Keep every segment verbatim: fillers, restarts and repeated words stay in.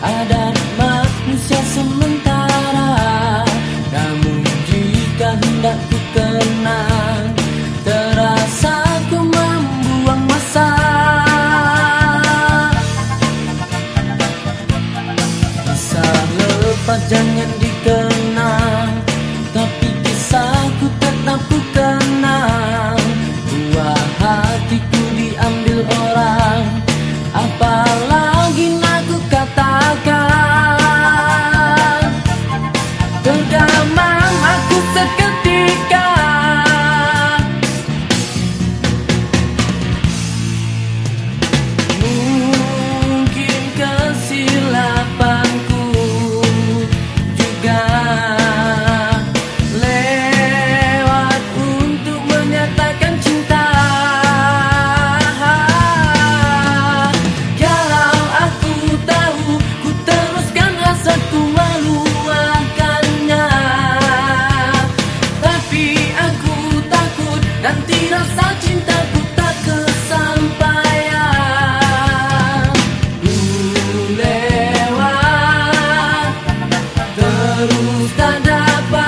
Ada manusia sementara, namun jika hendak ku kenang, terasa ku membuang masa. Kisah lepas jangan dikenang, tapi kisahku tetap ku kenang. Buah hatiku diambil orang, apalagi nak ku katakan. Tergamang aku seketika, mungkin kesilapanku juga lewat untuk menyatakan cinta. Kalau aku tahu, ku teruskan hasratku meluahkannya, tapi aku takut nanti rasa cintaku tak kesampaian. Ku lewat terus tak dapat.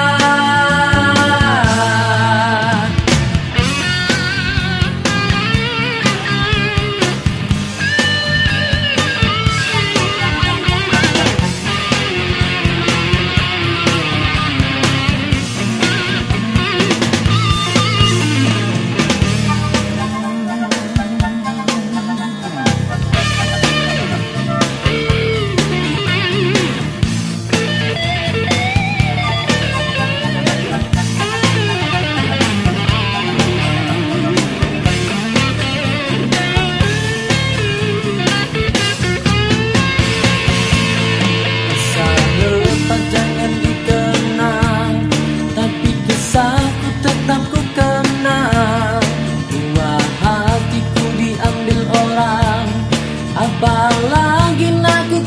Kisahku tetap ku kenang. Buah hatiku diambil orang, apalagi nak ku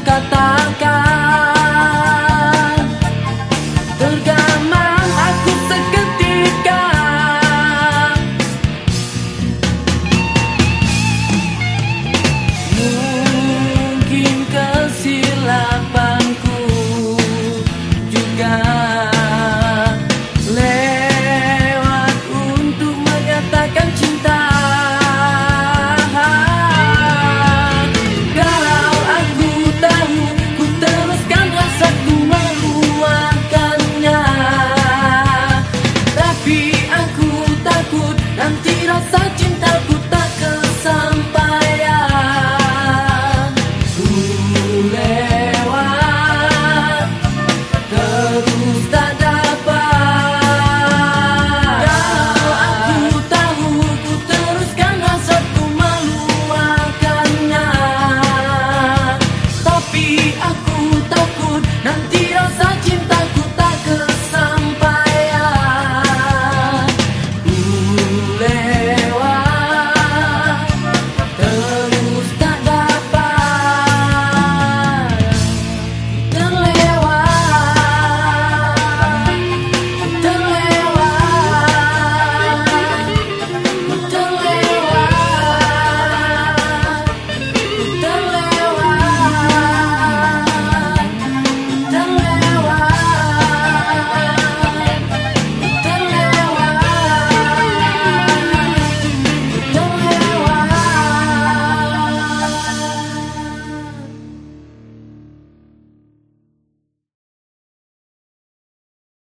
katakan. Tergamang aku seketika, mungkin kesilapan.